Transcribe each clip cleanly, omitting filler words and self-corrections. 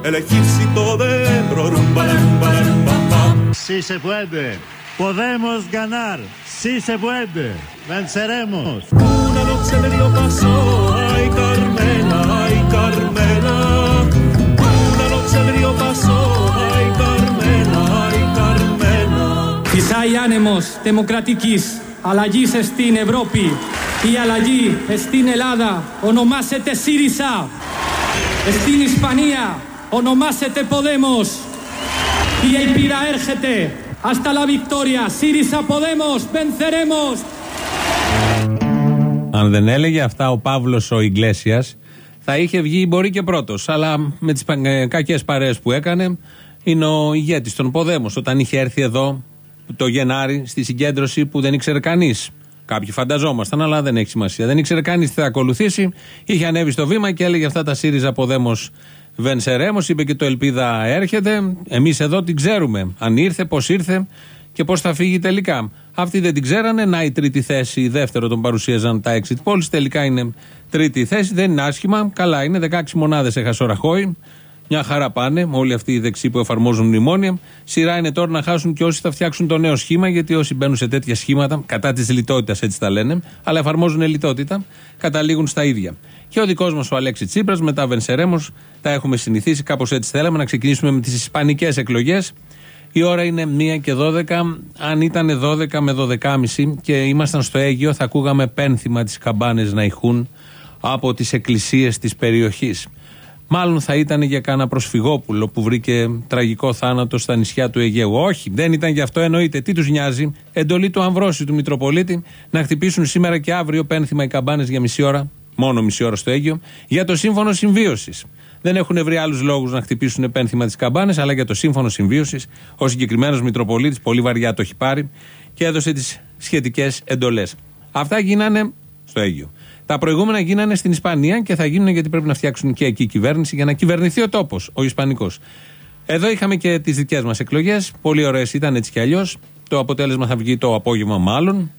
elegir si podemos, rumba, rumba, rumba, rumba. Si se puede, podemos ganar, si se puede, venceremos. Una noche me dio paso, ay Carmela, ay Carmela. Una noche me dio paso, ay Carmela, ay Carmela. Φυσάει άνεμος δημοκρατικής αλλαγής στην Ευρώπη. Η αλλαγή στην Ελλάδα ονομάζεται ΣΥΡΙΖΑ. Στην Ισπανία ονομάζεται Podemos. Η ελπίδα έρχεται. Hasta la victoria. ΣΥΡΙΖΑ Podemos. Venceremos. Αν δεν έλεγε αυτά ο Παύλος ο Ιγκλέσιας, θα είχε βγει μπορεί και πρώτος. Αλλά με τις κακές παρέες που έκανε, είναι ο ηγέτης των Podemos. Όταν είχε έρθει εδώ το Γενάρη στη συγκέντρωση που δεν ήξερε κανείς. Κάποιοι φανταζόμασταν, αλλά δεν έχει σημασία. Δεν ήξερε κανείς τι θα ακολουθήσει. Είχε ανέβει στο βήμα και έλεγε αυτά τα ΣΥΡΙΖΑ Podemos Venceremos. Είπε και το Ελπίδα έρχεται. Εμείς εδώ την ξέρουμε. Αν ήρθε, πώς ήρθε και πώς θα φύγει τελικά. Αυτοί δεν την ξέρανε. Να η τρίτη θέση, δεύτερο τον παρουσίαζαν τα exit polls. Τελικά είναι τρίτη θέση. Δεν είναι άσχημα. Καλά είναι. 16 μονάδες έχασε ο Ραχώη. Μια χαρά πάνε, όλοι αυτοί οι δεξιοί που εφαρμόζουν μνημόνια. Σειρά είναι τώρα να χάσουν και όσοι θα φτιάξουν το νέο σχήμα, γιατί όσοι μπαίνουν σε τέτοια σχήματα, κατά της λιτότητας έτσι τα λένε, αλλά εφαρμόζουν λιτότητα, καταλήγουν στα ίδια. Και ο δικός μας ο Αλέξης Τσίπρας, με τα Venceremos, τα έχουμε συνηθίσει, κάπως έτσι θέλαμε να ξεκινήσουμε με τις ισπανικές εκλογές. Η ώρα είναι 1 και 12. Αν ήταν 12 με 12.30 και ήμασταν στο Αίγυο, θα ακούγαμε πένθυμα τις καμπάνες να ηχούν από τις εκκλησίες της περιοχής. Μάλλον θα ήταν για κάνα προσφυγόπουλο που βρήκε τραγικό θάνατο στα νησιά του Αιγαίου. Όχι, δεν ήταν γι' αυτό, εννοείται. Τι τους νοιάζει. Εντολή του Αμβρόσιου, του Μητροπολίτη, να χτυπήσουν σήμερα και αύριο πένθυμα οι καμπάνες για μισή ώρα, μόνο μισή ώρα στο Αίγυο, για το σύμφωνο συμβίωσης. Δεν έχουν βρει άλλους λόγους να χτυπήσουν πένθυμα τις καμπάνες, αλλά για το σύμφωνο συμβίωσης. Ο συγκεκριμένος Μητροπολίτης, πολύ βαριά το έχει πάρει και έδωσε τις σχετικές εντολές. Αυτά γίνανε στο Αίγυο. Τα προηγούμενα γίνανε στην Ισπανία και θα γίνουν γιατί πρέπει να φτιάξουν και εκεί κυβέρνηση για να κυβερνηθεί ο τόπος, ο Ισπανικός. Εδώ είχαμε και τις δικές μας εκλογές. Πολύ ωραίες ήταν έτσι κι αλλιώς. Το αποτέλεσμα θα βγει το απόγευμα, μάλλον.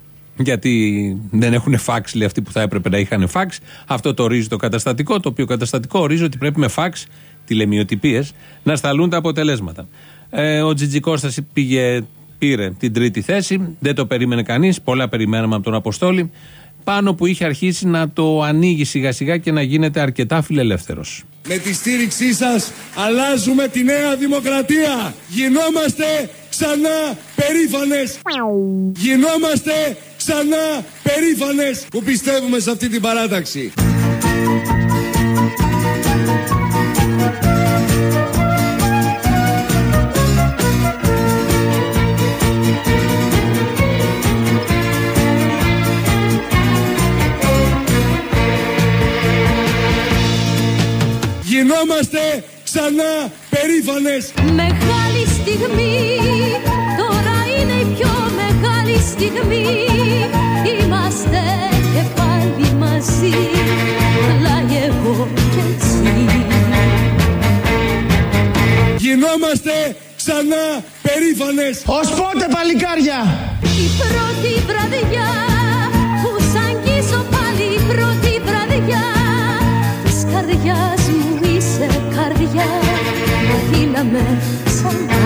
Γιατί δεν έχουν φάξ, λέει αυτοί που θα έπρεπε να είχαν φάξ. Αυτό το ορίζει το καταστατικό. Το οποίο καταστατικό ορίζει ότι πρέπει με φάξ, τηλεμιοτυπίες, να σταλούν τα αποτελέσματα. Ο Τζιτζικώστας πήρε την τρίτη θέση. Δεν το περίμενε κανείς. Πολλά περιμέναμε από τον Αποστόλη. Πάνω που είχε αρχίσει να το ανοίγει σιγά σιγά και να γίνεται αρκετά φιλελεύθερος. Με τη στήριξή σας αλλάζουμε τη νέα δημοκρατία. Γινόμαστε ξανά περήφανες. Γινόμαστε ξανά περήφανες που πιστεύουμε σε αυτή την παράταξη. Γινόμαστε ξανά περήφανες. Μεγάλη στιγμή, τώρα είναι η πιο μεγάλη στιγμή. Είμαστε και πάλι μαζί, αλλά εγώ και εσύ. Γινόμαστε ξανά περήφανες. Ως πότε, παλικάρια? Η πρώτη βραδιά που σ' αγγίζω πάλι, η πρώτη βραδιά της καρδιάς μου. Καρδιά, να γίναμε ξανά.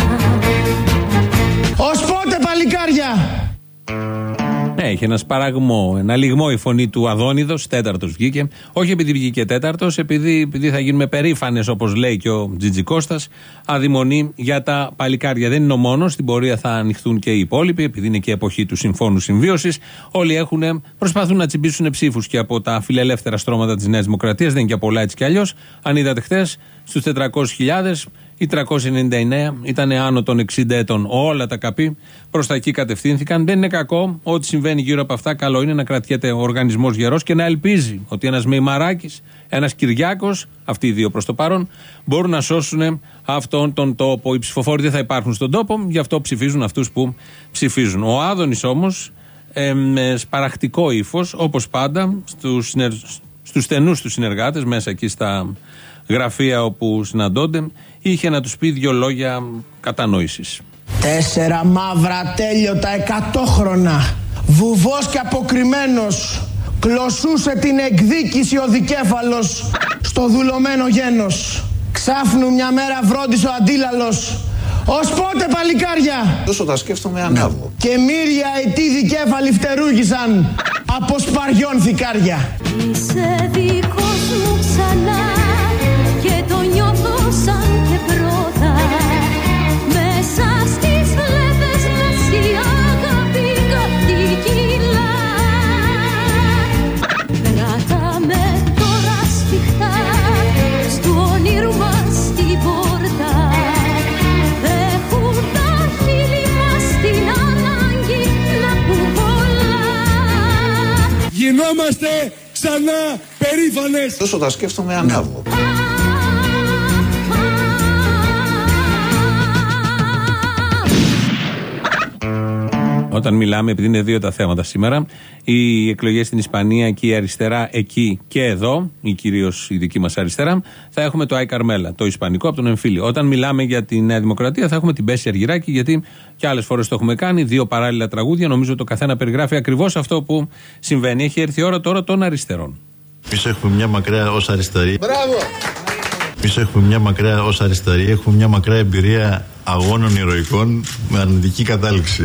Ως πότε, παλικάρια? Ναι, είχε ένα σπαραγμό, ένα λιγμό η φωνή του Αδόνιδος, τέταρτος βγήκε. Όχι επειδή βγήκε τέταρτος, επειδή θα γίνουμε περήφανες, όπως λέει και ο Τζιτζικώστας, αδειμονεί για τα παλικάρια. Δεν είναι ο μόνος, στην πορεία θα ανοιχθούν και οι υπόλοιποι, επειδή είναι και εποχή του Συμφώνου Συμβίωσης. Όλοι προσπαθούν να τσιμπήσουν ψήφους και από τα φιλελεύθερα στρώματα της Νέας Δημοκρατίας, δεν είναι και πολλά έτσι κι αλλιώς. Αν είδατε χθες, στους 400.000. Οι 399 ήταν άνω των 60 ετών. Όλα τα καπί προς τα εκεί κατευθύνθηκαν. Δεν είναι κακό ό,τι συμβαίνει γύρω από αυτά. Καλό είναι να κρατιέται ο οργανισμός γερός και να ελπίζει ότι ένας Μεϊμαράκης, ένας Κυριάκος, αυτοί οι δύο προς το παρόν, μπορούν να σώσουν αυτόν τον τόπο. Οι ψηφοφόροι δεν θα υπάρχουν στον τόπο, γι' αυτό ψηφίζουν αυτούς που ψηφίζουν. Ο Άδωνης όμως, με σπαραχτικό ύφος, όπως πάντα, στους στενούς τους συνεργάτες, μέσα εκεί στα γραφεία όπου συναντώνται, είχε να τους πει 2 λόγια κατανόησης. 4 μαύρα τέλειωτα 100χρονα. Βουβός και αποκριμένος. Κλωσούσε την εκδίκηση ο δικέφαλος στο δουλωμένο γένος. Ξάφνου μια μέρα βρόντισε ο αντίλαλος. Ως πότε παλικάρια? Τόσο τα σκέφτομαι ανάβω. Και μύρια ετή δικέφαλοι φτερούγησαν από σπαριών θικάρια. Είσαι δικός μου ξανά και το νιώθω σαν και πρώτα. Μέσα στις φλέβες μας η αγάπη κατοικειλά. Κράτα με τώρα σφιχτά στου όνειρου μας την πόρτα. Δέχουν τα χείλη μας την ανάγκη να κουβολά. Γινόμαστε ξανά περήφανες. Τόσο τα σκέφτομαι ανάβω. Όταν μιλάμε, επειδή είναι δύο τα θέματα σήμερα, οι εκλογές στην Ισπανία και η αριστερά εκεί και εδώ, ή κυρίως η δική μας αριστερά, θα έχουμε το Άι Καρμέλα, το ισπανικό από τον εμφύλιο. Όταν μιλάμε για τη Νέα Δημοκρατία, θα έχουμε την Πέση Αργυράκη, γιατί και άλλες φορές το έχουμε κάνει, δύο παράλληλα τραγούδια. Νομίζω το καθένα περιγράφει ακριβώς αυτό που συμβαίνει. Έχει έρθει η ώρα τώρα των αριστερών. Εμείς έχουμε μια μακρά ως αριστερή. Μπράβο! Εμείς έχουμε μια μακρά ως αριστερή. Έχουμε μια μακρά εμπειρία αγώνων ηρωικών με αρνητική κατάληξη.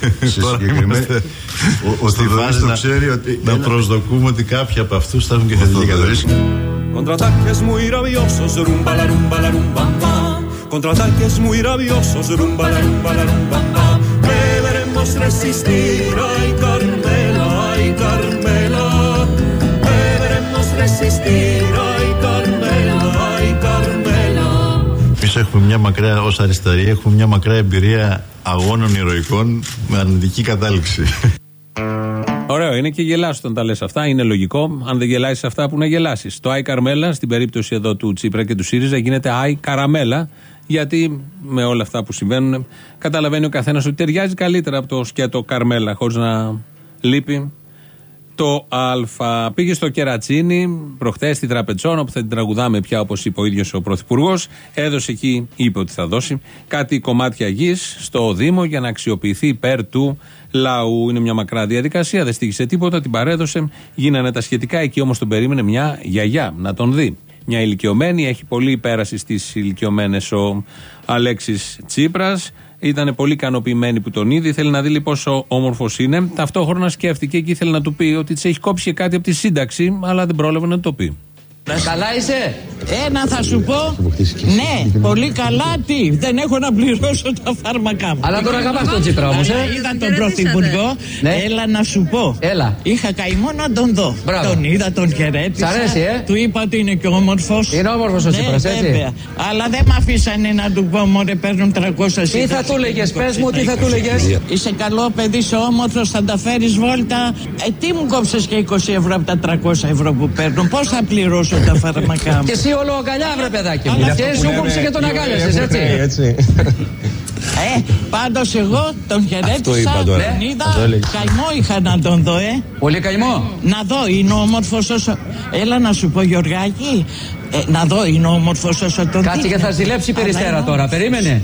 Ο Θοδωρής το ξέρει ότι να προσδοκούμε ότι κάποιοι από αυτούς θα έχουν και θετική κατάληξη. Contraataques muy rabiosos, rumba la rumba la rumba pa. Contraataques muy rabiosos, rumba la rumba la rumba pa. Deberemos resistir, ay Carmela, ay Carmela. Deberemos resistir, ay Carmela, ay Carmela. Εμείς έχουμε μια μακρά ως αριστερή. Έχουμε μια μακρά εμπειρία αγώνων ηρωικών με αρνητική κατάληξη. Ωραίο είναι και γελάς όταν τα λες αυτά. Είναι λογικό. Αν δεν γελάσεις αυτά, που να γελάσεις. Το Άι Καρμέλα, στην περίπτωση εδώ του Τσίπρα και του ΣΥΡΙΖΑ, γίνεται Άι Καραμέλα. Γιατί με όλα αυτά που συμβαίνουν, καταλαβαίνει ο καθένας ότι ταιριάζει καλύτερα από το σκέτο Καρμέλα, χωρίς να λείπει το Α. Πήγε στο Κερατσίνι προχτές στη Τραπετσόνα, που θα την τραγουδάμε πια, όπως είπε ο ίδιος ο Πρωθυπουργός. Έδωσε εκεί, είπε ότι θα δώσει κάτι κομμάτια γης στο Δήμο για να αξιοποιηθεί υπέρ του λαού. Είναι μια μακρά διαδικασία, δεν στήχησε τίποτα, την παρέδωσε. Γίνανε τα σχετικά. Εκεί όμως τον περίμενε μια γιαγιά να τον δει. Μια ηλικιωμένη, έχει πολύ πέρασει στις ηλικιωμένες ο Αλέξης Τσίπρας. Ήταν πολύ ικανοποιημένη που τον είδε. Ήθελε να δει πόσο όμορφος είναι. Ταυτόχρονα σκέφτηκε και ήθελε να του πει ότι της έχει κόψει και κάτι από τη σύνταξη, αλλά δεν πρόλαβε να το πει. Καλά είσαι? Ένα θα σου πω. Ναι, πολύ καλά. Τι, δεν έχω να πληρώσω τα φάρμακά μου. Αλλά τώρα αγαπάς τον Τσίπρα όμως. Είδα τον Πρωθυπουργό. Έλα να σου πω. Έλα. Είχα καημό να τον δω. Τον είδα, τον χαιρέτησα. Σ' αρέσει, Του είπα ότι είναι και όμορφος. Είναι όμορφος ο Τσίπρας, έτσι. Βέβαια. Αλλά δεν με αφήσανε να του πω, μωρέ, παίρνουν 300 σύνταξη. Τι θα του λέγες, πες μου, τι θα του λέγες. Είσαι καλό παιδί, είσαι όμορφος, θα τα φέρεις βόλτα. Τι μου κόψες και 20 ευρώ από τα 300 ευρώ που παίρνουν. Πώς θα πληρώσω τα φάρμακά μου. Και εσύ όλο αγκαλιά, βρε παιδάκι μου. Και σου κόψε και τον αγκάλιασες, έτσι. Πάντως εγώ τον χαιρέτησα, τον είδα, καημό είχα να τον δω, Πολύ καημό. Να δω, είναι όμορφος όσο... Έλα να σου πω, Γιωργάκη, να δω, είναι όμορφος όσο τον δει. Κάτσε και θα ζηλέψει Περιστέρα τώρα, περίμενε.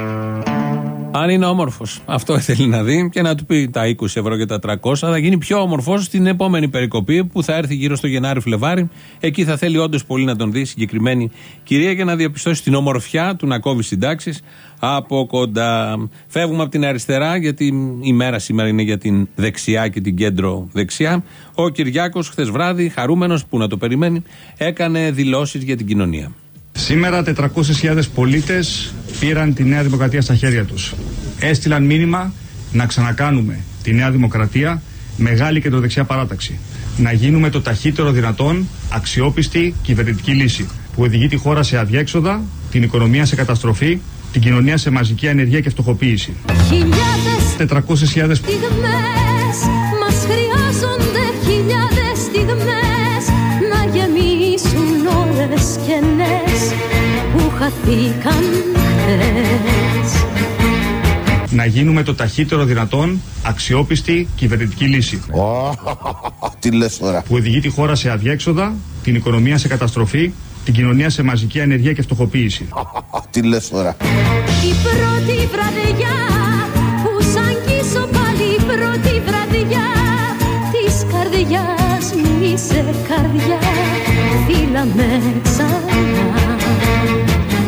Αν είναι όμορφος, αυτό ήθελε να δει και να του πει τα 20 ευρώ και τα 300. Θα γίνει πιο όμορφος στην επόμενη περικοπή που θα έρθει γύρω στο Γενάρη-Φλεβάρι. Εκεί θα θέλει όντως πολύ να τον δει συγκεκριμένη κυρία για να διαπιστώσει την ομορφιά του να κόβει συντάξεις από κοντά. Φεύγουμε από την αριστερά, γιατί η μέρα σήμερα είναι για την δεξιά και την κέντρο δεξιά. Ο Κυριάκος χθες βράδυ, χαρούμενος που να το περιμένει, έκανε δηλώσεις για την κοινωνία. Σήμερα 400.000 πολίτες πήραν τη Νέα Δημοκρατία στα χέρια τους. Έστειλαν μήνυμα να ξανακάνουμε τη Νέα Δημοκρατία μεγάλη κεντροδεξιά παράταξη. Να γίνουμε το ταχύτερο δυνατόν αξιόπιστη κυβερνητική λύση που οδηγεί τη χώρα σε αδιέξοδα, την οικονομία σε καταστροφή, την κοινωνία σε μαζική ανεργία και φτωχοποίηση. 400.000 στιγμές μας χρειάζονται, χιλιάδες στιγμές να γεμίσουν ώρες κενές που χαθήκαν χθες. Να γίνουμε το ταχύτερο δυνατόν αξιόπιστη κυβερνητική λύση. Τι λες τώρα. Που οδηγεί τη χώρα σε αδιέξοδα, την οικονομία σε καταστροφή, την κοινωνία σε μαζική ανεργία και φτωχοποίηση. Τι λες τώρα. Η πρώτη βραδιά που σ' αγγίσω πάλι, η πρώτη βραδιά της καρδιάς μου είσαι καρδιά, φίλα με ξανά.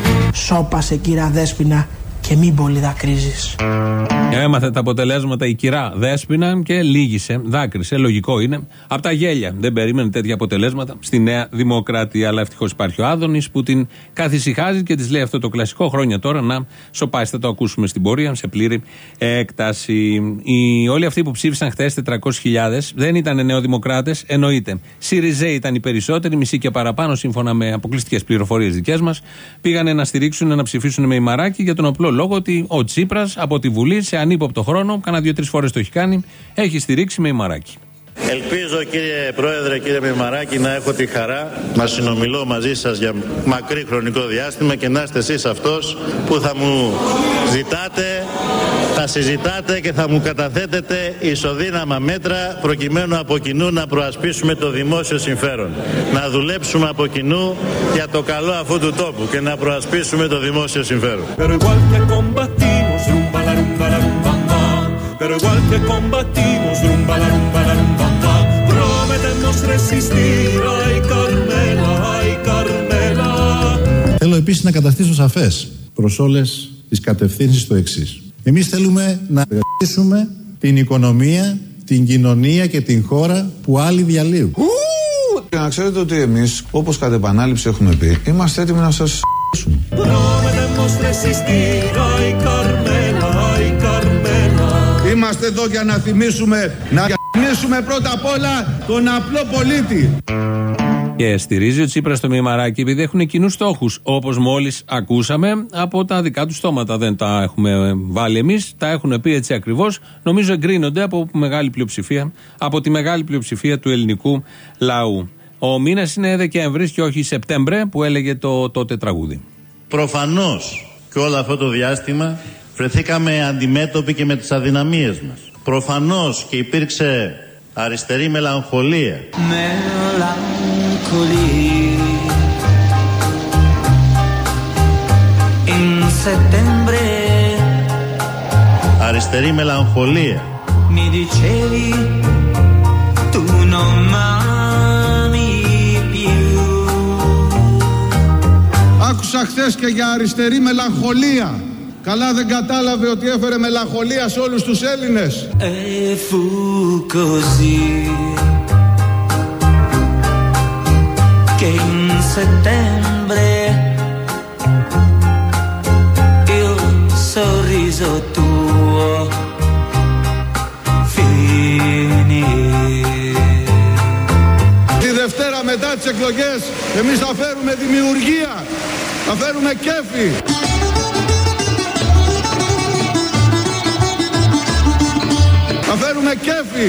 Σώπασε κύρα Δέσποινα και μην πολύ δακρύζεις. Έμαθε τα αποτελέσματα η κυρά Δέσποινα και λύγησε, δάκρυσε. Λογικό είναι. Από τα γέλια. Δεν περίμενε τέτοια αποτελέσματα στη Νέα Δημοκρατία. Αλλά ευτυχώς υπάρχει ο Άδωνης που την καθησυχάζει και της λέει αυτό το κλασικό: χρόνια τώρα να σοπάσει. Θα το ακούσουμε στην πορεία σε πλήρη έκταση. Όλοι αυτοί που ψήφισαν χθες 400.000 δεν ήταν νεοδημοκράτες, εννοείται. ΣΥΡΙΖΕΙ ήταν οι περισσότεροι, μισή και παραπάνω, σύμφωνα με αποκλειστικές πληροφορίες δικές μας. Πήγανε να στηρίξουν, να ψηφίσουν με ημαράκι για τον απλό λόγο ότι ο Τσίπρας από τη Βουλή σε ανύποπτο χρόνο, κάνα 2-3 φορές το έχει κάνει, έχει στηρίξει με ημαράκι. Ελπίζω κύριε Πρόεδρε, κύριε Μημαράκη, να έχω τη χαρά να συνομιλώ μαζί σας για μακρύ χρονικό διάστημα και να είστε εσείς αυτός που θα μου ζητάτε, θα συζητάτε και θα μου καταθέτετε ισοδύναμα μέτρα προκειμένου από κοινού να προασπίσουμε το δημόσιο συμφέρον. Να δουλέψουμε από κοινού για το καλό αυτού του τόπου και να προασπίσουμε το δημόσιο συμφέρον. Pero igual que combatimos, rumba la rumba la rumba, prometemos resistir, ay Carmela, ay Carmela. Θέλω επίσης να καταστήσω σαφές προς όλες τις κατευθύνσεις το εξής. Εμείς θέλουμε να εργαστήσουμε την οικονομία, την κοινωνία και την χώρα που άλλοι διαλύουν. Και να ξέρετε ότι εμείς, όπως κατ' επανάληψη έχουμε πει, είμαστε έτοιμοι να σας s***σουμε. Prometemos resistir, ay Carmela, ay Carmela. Είμαστε εδώ για να θυμίσουμε, να θυμίσουμε πρώτα απ' όλα τον απλό πολίτη. Και στηρίζει ο Τσίπρας το μημαράκι επειδή έχουν κοινούς στόχους, όπως μόλις ακούσαμε από τα δικά του στόματα. Δεν τα έχουμε βάλει εμείς, τα έχουν πει έτσι ακριβώς. Νομίζω εγκρίνονται από μεγάλη πλειοψηφία, από τη μεγάλη πλειοψηφία του ελληνικού λαού. Ο μήνας είναι Δεκέμβρης και όχι Σεπτέμβρη που έλεγε το τότε τραγούδι. Προφανώς και όλο αυτό το διάστημα βρεθήκαμε αντιμέτωποι και με τις αδυναμίες μας. Προφανώς και υπήρξε αριστερή μελαγχολία. Αριστερή μελαγχολία. Άκουσα χθες και για αριστερή μελαγχολία. Καλά δεν κατάλαβε ότι έφερε μελαγχολία σε όλους τους Έλληνες. Τη Δευτέρα μετά τις εκλογές εμείς θα φέρουμε δημιουργία, θα φέρουμε κέφι. Θα φέρουμε κέφι.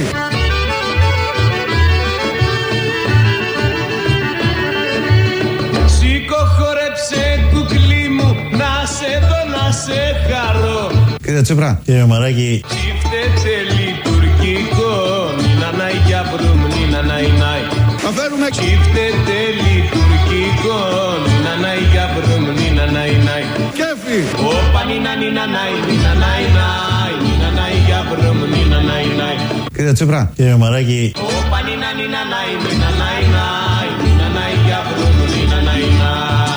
Σήκω χορέψε κουκλί μου, να σε δω να σε χαρώ. Κύριε Τσίπρα. Κύριε Μαράκη. Τσίφτετε λειτουργικό, νίνα νάι για μπρουμ, νίνα νάι νάι. Θα φέρουμε τσίφτετε λειτουργικό, νίνα νάι για μπρουμ, νίνα νάι νάι. Κέφι. Όπα νίνα νίνα νάι, νίνα νάι νάι, νίνα νάι για μπρουμ, νίνα νάι νάι. Κύριε Τσίπρα. Κύριε Μαράκη. Όπα νίνα νίνα νάι, νίνα νάι νάι, νίνα νάι για μπρουμ, νίνα νάι νάι.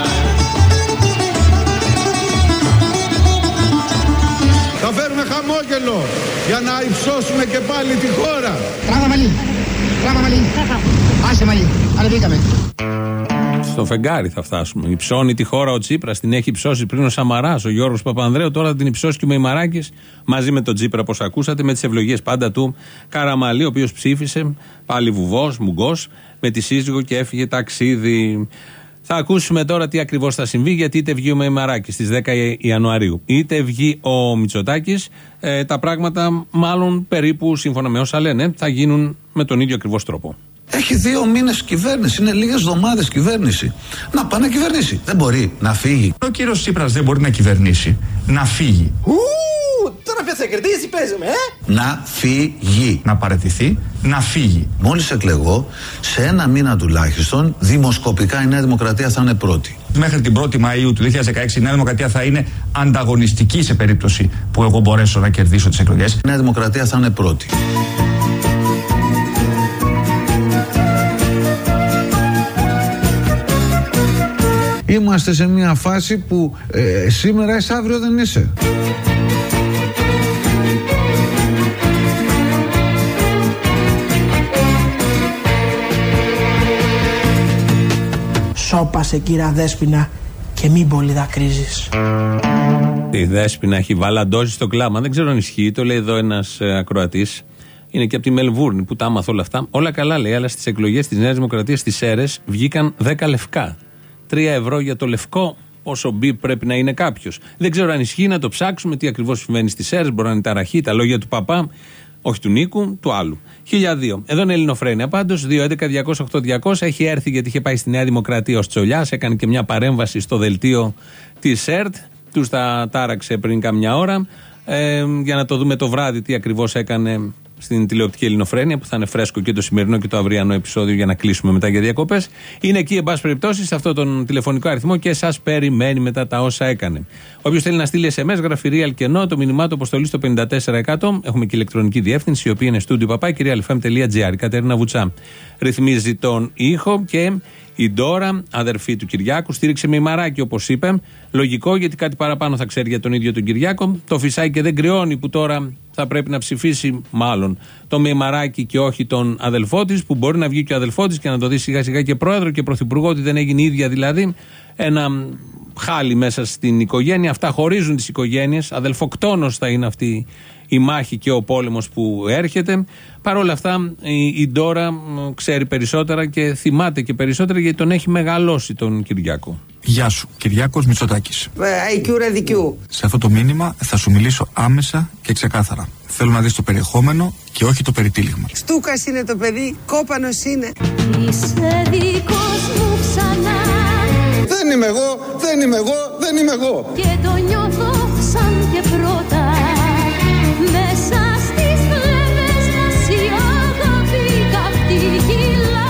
Θα φέρουμε χαμόγελο για να υψώσουμε και πάλι τη χώρα. Τράβα μαλλί, τράβα μαλλί, άσε μαλλί, ανεβήκαμε. Στο φεγγάρι θα φτάσουμε. Υψώνει τη χώρα ο Τσίπρας, την έχει υψώσει πριν ο Σαμαράς, ο Γιώργος Παπανδρέου, τώρα θα την υψώσει και ο Μημαράκης μαζί με τον Τσίπρα, όπως ακούσατε, με τις ευλογίες πάντα του Καραμαλή, ο οποίος ψήφισε πάλι βουβός, μουγκός, με τη σύζυγο και έφυγε ταξίδι. Θα ακούσουμε τώρα τι ακριβώς θα συμβεί, γιατί είτε βγει ο Μημαράκης στις 10 Ιανουαρίου, είτε βγει ο Μητσοτάκης, τα πράγματα μάλλον περίπου σύμφωνα με όσα λένε θα γίνουν με τον ίδιο ακριβώς τρόπο. Έχει 2 μήνες κυβέρνηση, είναι λίγες εβδομάδες κυβέρνηση. Να πάει να κυβερνήσει. Δεν μπορεί να φύγει. Ο κύριος Τσίπρας δεν μπορεί να κυβερνήσει. Να φύγει. Τώρα πια θα κερδίσει, παίζουμε, Να φύγει. Να παραιτηθεί, να φύγει. Μόλις εκλεγώ, σε 1 μήνα τουλάχιστον, δημοσκοπικά η Νέα Δημοκρατία θα είναι πρώτη. Μέχρι την 1η Μαΐου του 2016 η Νέα Δημοκρατία θα είναι ανταγωνιστική σε περίπτωση που εγώ μπορέσω να κερδίσω τις εκλογές. Η Νέα Δημοκρατία θα είναι πρώτη. Είμαστε σε μια φάση που σήμερα είσαι, αύριο δεν είσαι. Σώπασε κύρα Δέσποινα και μην πολύ δακρύζεις. Η Δέσποινα έχει βαλαντώσει στο κλάμα. Δεν ξέρω αν ισχύει, το λέει εδώ ένας ακροατής. Είναι και από τη Μελβούρνη που τα άμαθα όλα αυτά. Όλα καλά λέει, αλλά στις εκλογές της Νέας Δημοκρατίας στις Σέρρες βγήκαν 10 λευκά. 3 ευρώ για το λευκό. Πόσο μπιπ πρέπει να είναι κάποιος. Δεν ξέρω αν ισχύει, να το ψάξουμε τι ακριβώς συμβαίνει στις Σέρρες. Μπορεί να είναι ταραχή, τα λόγια του παπά. Όχι του Νίκου, του άλλου. 1002. Εδώ είναι Ελληνοφρένεια. Πάντως, 2.11.208.200 έχει έρθει γιατί είχε πάει στη Νέα Δημοκρατία ο Τσολιάς. Έκανε και μια παρέμβαση στο δελτίο της ΕΡΤ. Τους τα τάραξε πριν καμιά ώρα. Για να το δούμε το βράδυ τι ακριβώς έκανε στην τηλεοπτική Ελληνοφρένεια, που θα είναι φρέσκο και το σημερινό και το αυριανό επεισόδιο για να κλείσουμε μετά για διακοπές. Είναι εκεί, εν πάση περιπτώσει, σε αυτόν τον τηλεφωνικό αριθμό και σας περιμένει μετά τα όσα έκανε. Όποιος θέλει να στείλει SMS, γράφει real κενό, το μηνυμά του αποστολή στο 54%. Έχουμε και ηλεκτρονική διεύθυνση, η οποία είναι studio@realfm.gr. Η Κατερίνα Βουτσά ρυθμίζει τον ήχο και η Ντόρα, αδερφή του Κυριάκου, στήριξε μημαράκι όπως είπε. Λογικό, γιατί κάτι παραπάνω θα ξέρει για τον ίδιο τον Κυριάκο. Το φυσάει και δεν κρυώνει που τώρα θα πρέπει να ψηφίσει, μάλλον, το μημαράκι και όχι τον αδελφό της, που μπορεί να βγει και ο αδελφό της και να το δει σιγά σιγά και πρόεδρο και πρωθυπουργό, ότι δεν έγινε η ίδια δηλαδή. Ένα χάλι μέσα στην οικογένεια. Αυτά χωρίζουν τις οικογένειες. Αδελφοκτόνος θα είναι αυτή η μάχη και ο πόλεμος που έρχεται. Παρ' όλα αυτά η Ντόρα ξέρει περισσότερα και θυμάται και περισσότερα, γιατί τον έχει μεγαλώσει τον Κυριάκο. Γεια σου, Κυριάκος Μητσοτάκης. δικιού. Σε αυτό το μήνυμα θα σου μιλήσω άμεσα και ξεκάθαρα. Θέλω να δεις το περιεχόμενο και όχι το περιτύλιγμα. Στούκας είναι το παιδί, κόπανος είναι. Είσαι δικός μου ξανά. Δεν είμαι εγώ, δεν είμαι εγώ, δεν είμαι εγώ. Και το νιώθω σαν και πρώτα. Μέσα στις φλέβες μας η αγάπη καυτή κυλά.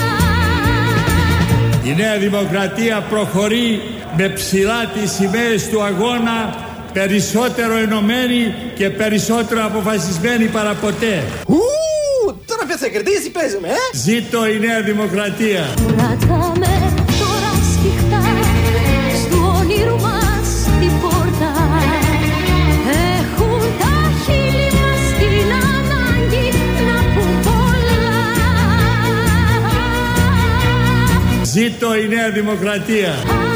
Η Νέα Δημοκρατία προχωρεί με ψηλά τις σημαίες του αγώνα, περισσότερο ενωμένη και περισσότερο αποφασισμένη παραποτέ. Τώρα ποιος θα κερδίσει, παίζουμε, Ζήτω η Νέα Δημοκρατία. Κρατάμε τώρα σφιχτά στου όνειρου μας την πόρτα. Έχουν τα χείλη μας την ανάγκη να πουν πολλά. Ζήτω η Νέα Δημοκρατία.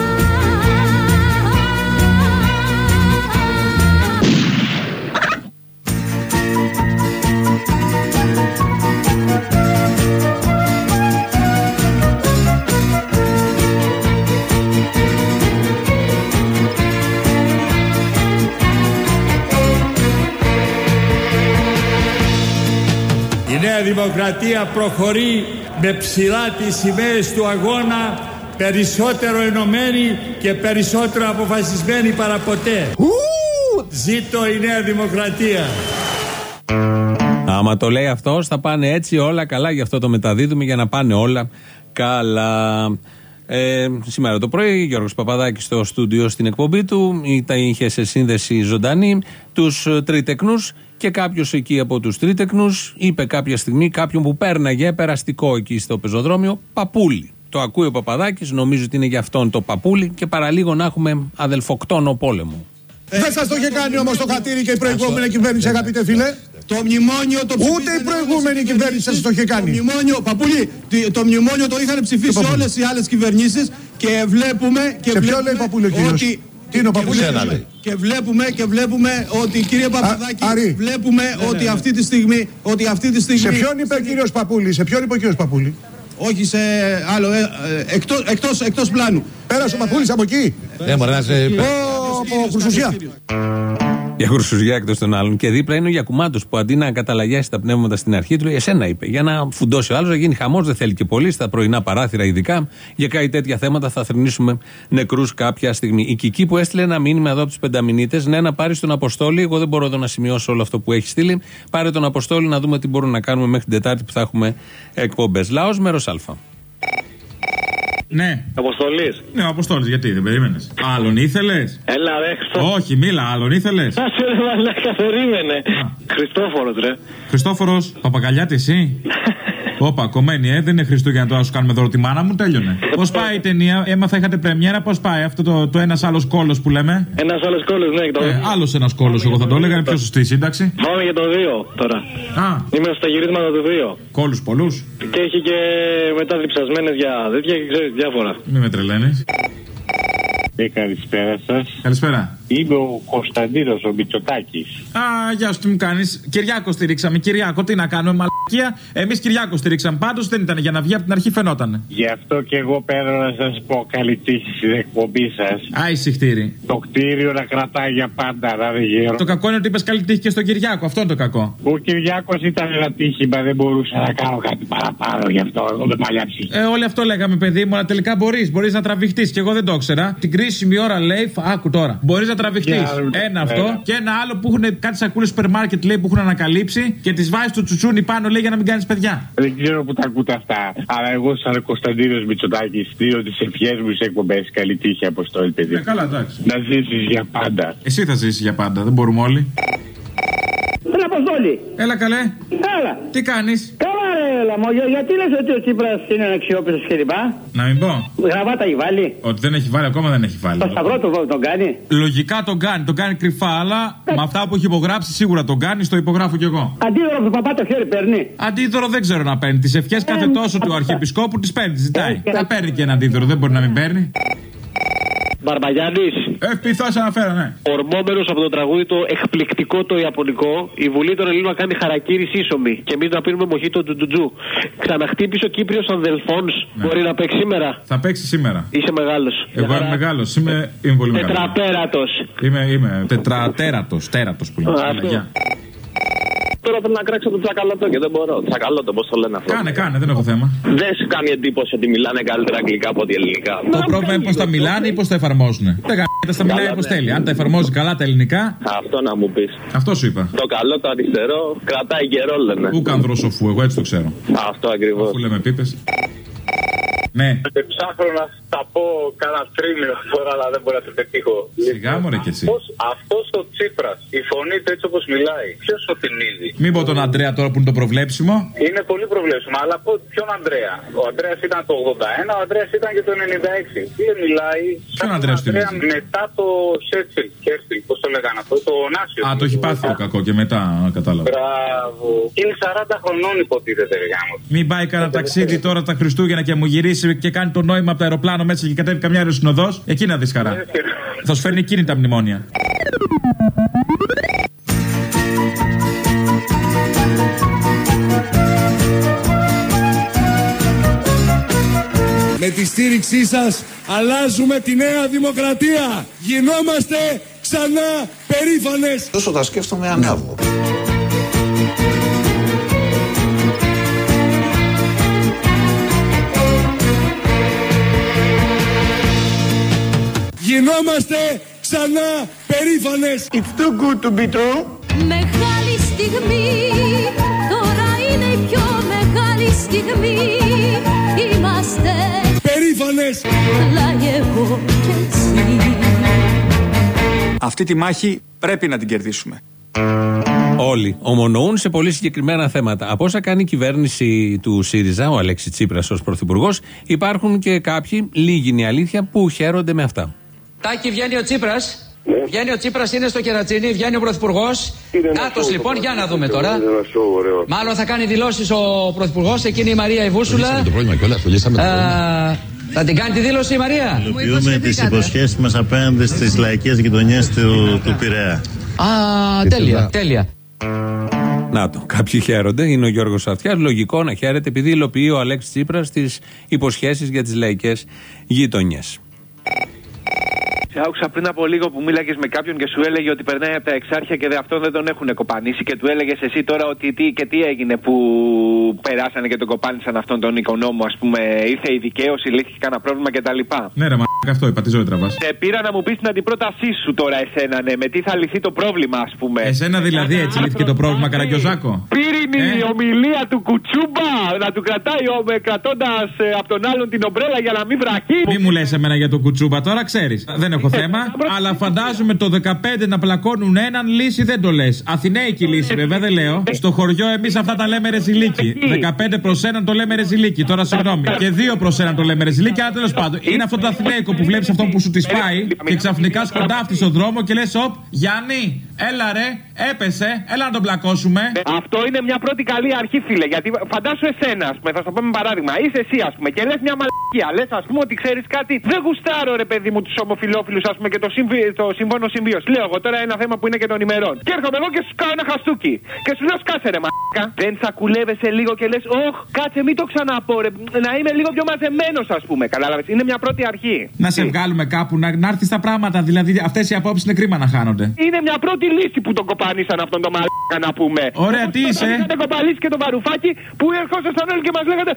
Η Νέα Δημοκρατία προχωρεί με ψηλά τις σημαίες του αγώνα, περισσότερο ενωμένη και περισσότερο αποφασισμένη παραποτέ. Ζήτω η Νέα Δημοκρατία. Άμα το λέει αυτός θα πάνε έτσι όλα καλά, γι' αυτό το μεταδίδουμε, για να πάνε όλα καλά. Σήμερα το πρωί Γιώργος Παπαδάκης στο στούντιο στην εκπομπή του είχε σε σύνδεση ζωντανή τους τρίτεκνους και κάποιος εκεί από τους τρίτεκνους είπε κάποια στιγμή κάποιον που πέρναγε περαστικό εκεί στο πεζοδρόμιο, παπούλι. Το ακούει ο Παπαδάκης, νομίζω ότι είναι για αυτόν το παπούλι και παραλίγο να έχουμε αδελφοκτόνο πόλεμο. Δεν σας το είχε κάνει όμως το χατήρι και η προηγούμενη κυβέρνηση, αγαπητέ φίλε. Το μνημόνιο το ψηφίσανε. Ούτε η προηγούμενη κυβέρνηση σας το είχε κάνει. Το μνημόνιο, Παπούλη, το μνημόνιο το είχαν ψηφίσει όλες οι άλλες κυβερνήσεις και βλέπουμε. Σε ποιο λέει Παπούλη ο κύριος? Τι είναι ο Παπούλης? Και βλέπουμε ότι, κύριε Παπαδάκη, βλέπουμε ότι αυτή τη στιγμή. Σε ποιον είπε ο κύριος Παπούλη? Σε ποιον είπε ο κύριος Παπούλη? Όχι σε άλλο, εκτός πλάνου. Πέρασε ο Παπούλης από εκεί. Δεν μπορεί να σε... Από Χρυσουσιά. Για Χρυσουσιά εκτός των άλλων. Και δίπλα είναι ο Γιακουμάτος που αντί να καταλαγιάσει τα πνεύματα στην αρχή του, λέει εσένα είπε. Για να φουντώσει ο άλλος, να γίνει χαμός, δεν θέλει και πολύ. Στα πρωινά παράθυρα, ειδικά για κάτι τέτοια θέματα, θα θρηνήσουμε νεκρούς κάποια στιγμή. Η Κική που έστειλε ένα μήνυμα εδώ από τους πενταμηνίτες, ναι, να πάρει τον Αποστόλη. Εγώ δεν μπορώ εδώ να σημειώσω όλο αυτό που έχει στείλει. Πάρε τον Αποστόλη να δούμε τι μπορούμε να κάνουμε μέχρι την Τετάρτη που θα έχουμε εκπομπές. Λαός, μέρος Α. Ναι. Αποστολής. Ναι, ο Αποστόλης, γιατί δεν περίμενες? Άλλον ήθελες? Έλα, ρε Χριστό. Όχι, μίλα, άλλον ήθελες? Άσε ρε μαλάκα, περίμενε. Χριστόφορος, ρε. Χριστόφορος, Παπακαλιάτη, εσύ? Όπα, κομμένη, δεν είναι Χριστούγεννα τώρα, σου κάνουμε δώρο τη μάνα μου, τέλειωνε. Πώς πάει η ταινία, έμαθα είχατε πρεμιέρα, πώς πάει αυτό το ένας άλλος κόλλος που λέμε. Ένας άλλος κόλλος, ναι. Άλλος ένας κόλλος, εγώ θα το έλεγα, είναι πιο σωστή σύνταξη. Πάμε για το 2 τώρα. Είμαι στα γυρίσματα του 2. Κόλλους πολλούς. Και έχει και μετά διψασμένες για τέτοια και ξέρεις διάφορα. Μην με τρελαίνεις. Καλησπέρα σας. Καλησπέρα. Είμαι ο Κωνσταντίνος ο Μητσοτάκης. Γεια σου, τι μου κάνεις. Κυριάκο στηρίξαμε. Κυριάκο, τι να κάνουμε, μαλακία. Εμείς Κυριάκο στηρίξαμε. Πάντως δεν ήταν για να βγει από την αρχή, φαινότανε. Γι' αυτό και εγώ πέρα να σας πω καλή τύχη στην εκπομπή σας. Εισιτήρι. Το κτίριο να κρατάει για πάντα, να δεν γύρω. Το κακό είναι ότι είπες καλή τύχη και στον Κυριάκο. Αυτό είναι το κακό. Ο Κυριάκος ήταν ένα τύχημα, δεν μπορούσα να κάνω κάτι παραπάνω γι' αυτό. Εγώ με παλιά ψυχή. Όλοι αυτό λέγαμε, παιδί μου, αλλά τελικά μπορείς να τραβηχτείς. Και εγώ δεν το ήξερα. Την κρίσιμη ώρα λέει, άκου τώρα. Μπορείς να τραβηχτείς. Ένα αυτό. Και ένα άλλο που έχουν κάτι σακούλες σούπερ μάρκετ λέει που έχουν ανακαλύψει και τις βάζεις το τσουτσούνι πάνω λέει για να μην κάνεις παιδιά. Δεν ξέρω που τα ακούτε αυτά. Αλλά εγώ, σαν Κωνσταντίνος Μητσοτάκης, στείλω τις ευχές μου σε εκπομπές. Καλή τύχη, Αποστόλη, παιδί. Καλά, εντάξει. Να ζήσεις για πάντα. Εσύ θα ζήσεις για πάντα, δεν μπορούμε όλοι. Έλα, Αποστόλη. Έλα, καλέ. Έλα. Τι κάνεις? Καλά, ρε Λαμόγιο, γιατί λες ότι ο Τσίπρας είναι αναξιόπιστος κλπ. Να μην πω. Γραβάτα έχει βάλει. Ότι δεν έχει βάλει, ακόμα δεν έχει βάλει. Το σταυρό τον κάνει. Λογικά τον κάνει κρυφά, αλλά με αυτά που έχει υπογράψει σίγουρα τον κάνει, το υπογράφω κι εγώ. Αντίδωρο από τον παπά το χέρι παίρνει. Αντίδωρο δεν ξέρω να παίρνει. Τις ευχές κάθε τόσο του Αρχιεπισκόπου τις παίρνει, ζητάει. Θα παίρνει και ένα αντίδωρο, δεν μπορεί να μην παίρνει. Μπαρμπαγιάννης. Ευτυχώς αναφέρω, ναι. Ορμόμενος από το τραγούδι το εκπληκτικό το ιαπωνικό, η Βουλή των Ελλήνων να κάνει χαρακήρυση ίσομη και εμείς να πίνουμε μοχίτο του Τζουτζού. Ξαναχτύπησε ο Κύπριος Αδελφόνς. Ναι. Μπορεί να παίξει σήμερα. Θα παίξει σήμερα. Είσαι μεγάλος. Εγώ είμαι μεγάλος. Είμαι πολύ μεγάλος. Τετραπέρατος. Είμαι τετρατέρατος. Τέρατος που λέμε. Τώρα θέλω να κράξω το τσακαλώτο και δεν μπορώ. Τσακαλώτο, πώς το λένε αυτό. Κάνε, δεν έχω θέμα. Δεν σου κάνει εντύπωση ότι μιλάνε καλύτερα αγγλικά από ότι ελληνικά. Το πρόβλημα είναι πώς τα μιλάνε ή πώς τα εφαρμόζουν. Δεν κάνει, τα μιλάει όπως θέλει. Αν τα εφαρμόζει καλά τα ελληνικά. Αυτό να μου πεις. Αυτό σου είπα. Το καλό, το αριστερό, κρατάει καιρό λένε. Πού κανδρόσοφου, εγώ έτσι το ξέρω. Αυτό ακριβώς. Αφού λέμε πίπες. Ναι. Ψάχνω να τα πω κάνα τρίμηνο τώρα, αλλά δεν μπορώ να το πετύχω. Σιγά μωρέ κι εσύ. Αυτός ο Τσίπρας, η φωνή του έτσι όπως μιλάει, ποιος το θυμίζει? Μην πω τον Αντρέα τώρα που είναι το προβλέψιμο. Είναι πολύ προβλέψιμο, αλλά ποιον Αντρέα? Ο Αντρέας ήταν το 81, ο Αντρέας ήταν και το 96. Τι μιλάει? Ποιον Αντρέα του θυμίζει? Μετά το Χέρτσιλ, πώς το λέγανε αυτό, το Νάσιο. Το έχει πάθει το κακό και μετά κατάλαβα. Μπράβο. Είναι 40 χρονών υποτίθεται, γάμο. Μην πάει κανένα ταξίδι τώρα τα Χριστούγεννα και μου γυρίσει και κάνει το νόημα από το αεροπλάνο μέσα και κατέβει καμιά αεροσυνοδός, εκεί να δεις χαρά. Θα σου φέρνει εκείνη τα μνημόνια. Με τη στήριξή σας αλλάζουμε τη Νέα Δημοκρατία. Γινόμαστε ξανά περήφανες. Όσο τα σκέφτομαι ανάβω. Γινόμαστε ξανά περήφανες. It's too good to be true. Μεγάλη στιγμή, τώρα είναι η πιο μεγάλη στιγμή. Είμαστε περήφανες. Πλάι εγώ και εσύ. Αυτή τη μάχη πρέπει να την κερδίσουμε. Όλοι ομονοούν σε πολύ συγκεκριμένα θέματα. Από όσα κάνει η κυβέρνηση του ΣΥΡΙΖΑ, ο Αλέξης Τσίπρας ως πρωθυπουργός, υπάρχουν και κάποιοι, λίγοι είναι η αλήθεια, που χαίρονται με αυτά. Τάκη, βγαίνει ο Τσίπρας. Βγαίνει ο Τσίπρας, είναι στο κερατσίνι, βγαίνει ο πρωθυπουργός. Νάτος λοιπόν, για να δούμε τώρα. Μάλλον θα κάνει δηλώσεις ο πρωθυπουργός, εκείνη η Μαρία η Βούρσουλα. Θα την κάνει τη δήλωση η Μαρία. Υλοποιούμε τις υποσχέσεις μας απέναντι στις λαϊκές γειτονιές του Πειραιά. Τέλεια. Να το, κάποιοι χαίρονται, είναι ο Γιώργος Αυτιάς, λογικό να χαίρεται επειδή υλοποιεί ο Αλέξης Τσίπρας τις υποσχέσεις για τις λαϊκές γειτονιές. Άκουσα πριν από λίγο που μίλαγες με κάποιον και σου έλεγε ότι περνάει από τα Εξάρχεια και αυτόν δεν τον έχουν κοπανίσει. Και του έλεγες εσύ τώρα ότι τι έγινε που περάσανε και τον κοπάνισαν αυτόν τον οικονόμο, ας πούμε. Ήρθε η δικαίωση, λύθηκε κανένα πρόβλημα κτλ. Ναι, ρε αυτό είπα, τη ζωή τραβάς. Πήρα να μου πεις την αντιπρότασή σου τώρα, εσένα, ναι, με τι θα λυθεί το πρόβλημα, ας πούμε. Εσένα δηλαδή έτσι λύθηκε το πρόβλημα, Καραγκιόζάκο. γίνει η ομιλία του Κουτσούμπα, να του κρατάει κρατώντας από τον άλλον την ομπρέλα για να μην βραχεί. Μη μου λες εμένα για τον Κουτσούμπα τώρα, ξέρεις. Δεν έχω θέμα. Αλλά φαντάζομαι το 15 να πλακώνουν έναν, λύση δεν το λες. Αθηναϊκή λύση βέβαια, δεν λέω. Στο χωριό εμείς αυτά τα λέμε ρεζιλίκι. 15 προς 1 το λέμε ρεζιλίκι. Τώρα συγγνώμη. Και 2 προς 1 το λέμε ρεζιλίκι. Αλλά τέλος πάντων είναι αυτό το αθηναϊκό που βλέπεις αυτό που σου τη πάει και ξαφνικά σκοντάφτει στον δρόμο και λες οπ, Γιάννη, έλα ρε, έπεσε, έλα να τον πλακώσουμε. Αυτό είναι μια πρώτη καλή αρχή, φίλε. Γιατί φαντάσου εσένα, θα σου πω με παράδειγμα. Είσαι εσύ, ας πούμε, και λες μια μαλακία. Λες, ας πούμε, ότι ξέρεις κάτι. Δεν γουστάρω, ρε παιδί μου, τους ομοφυλόφιλους, ας πούμε, και το σύμφωνο συμβίωση. Λέω εγώ τώρα ένα θέμα που είναι και των ημερών. Και έρχομαι εγώ και σου κάνω ένα χαστούκι. Και σου λέω, σκάσε ρε μαλακά. Δεν σακουλεύεσαι λίγο και λες, όχ, κάτσε, μην το ξαναπώ, ρε. Να είμαι λίγο πιο μαζεμένος, ας πούμε. Κατάλαβες. Είναι μια πρώτη αρχή. Να σε βγάλουμε κάπου, να έρθει στα πράγματα. Δηλαδή, αυτές οι απόψεις είναι κρίμα να χάνονται. Είναι μια πρώτη λύση που τον κοπανίσαν αυτόν τον μαλάκα, να πούμε. Ωραία, τι είσαι. Είχατε κοπανίσει και τον Βαρουφάκη που ερχόσασταν όλοι και μας λέγατε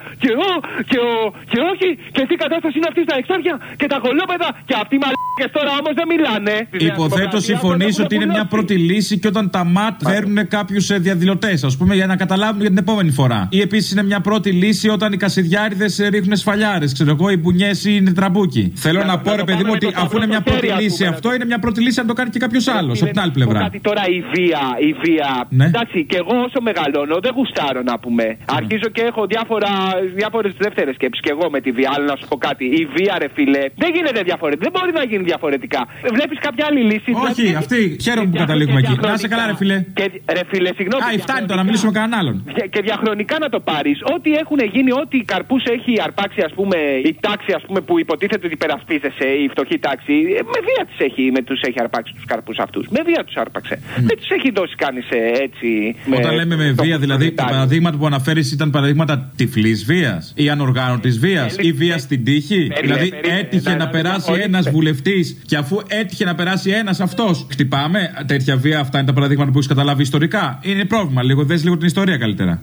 και όχι, και τι κατάσταση είναι αυτή στα εξάρχεια και τα κολόπεδα και αυτοί οι μαλάκες τώρα όμως δεν μιλάνε. Υποθέτω συμφωνείς ότι είναι μια πρώτη λύση και όταν τα ΜΑΤ φέρνουν κάποιους διαδηλωτές, ας πούμε, για να καταλάβουν για την επόμενη φορά. Ή επίσης είναι μια πρώτη λύση όταν οι κασιδιάριδες ρίχνουν σφαλιάρες, ξέρω εγώ, οι μπουνιές είναι τραμπούκι. Θέλω να πω, ρε παιδί μου, ότι αφού είναι μια πρώτη λύση αυτό, είναι μια πρώτη λιση να το κάνει και κάποιος άλλος από την άλλη πλευρά. Κάτι τώρα η βία. Ναι. Εντάξει, και εγώ όσο μεγαλώνω δεν γουστάρω να πούμε. Αρχίζω και έχω διάφορες δεύτερες σκέψεις και εγώ με τη βία. Αλλά να σου πω κάτι. Η βία, ρε φίλε, δεν γίνεται διαφορετικά. Δεν μπορεί να γίνει διαφορετικά. Βλέπεις κάποια άλλη λύση. Όχι, αυτή. Χαίρομαι που καταλήγουμε εκεί. Να είσαι καλά, ρε φίλε. Ρε φίλε, συγγνώμη. Φτάνει τώρα να μιλήσουμε με κανέναν άλλον. Και διαχρονικά να το πάρεις. Ό,τι έχουν γίνει, ό,τι καρπούς έχει αρπάξει, ας πούμε, η τάξη, ας πούμε, που υποτίθεται ότι υπερασπίζεσαι, η φτωχή τάξη, με βία τους έχει αρπάξει τους καρπούς αυτούς. Με βία τους άρπαξε. Δεν τους έχει δώσει κανείς έτσι. Όταν λέμε με βία, δηλαδή τα παραδείγματα που αναφέρεις ήταν παραδείγματα τυφλής βίας ή ανοργάνωτης βίας ή βίας στην τύχη. Δηλαδή έτυχε να περάσει ένας βουλευτής και αφού έτυχε να περάσει ένας αυτός. Χτυπάμε τέτοια βία, αυτά είναι τα παραδείγματα που έχεις καταλάβει ιστορικά. Είναι πρόβλημα λίγο, δες λίγο την ιστορία καλύτερα.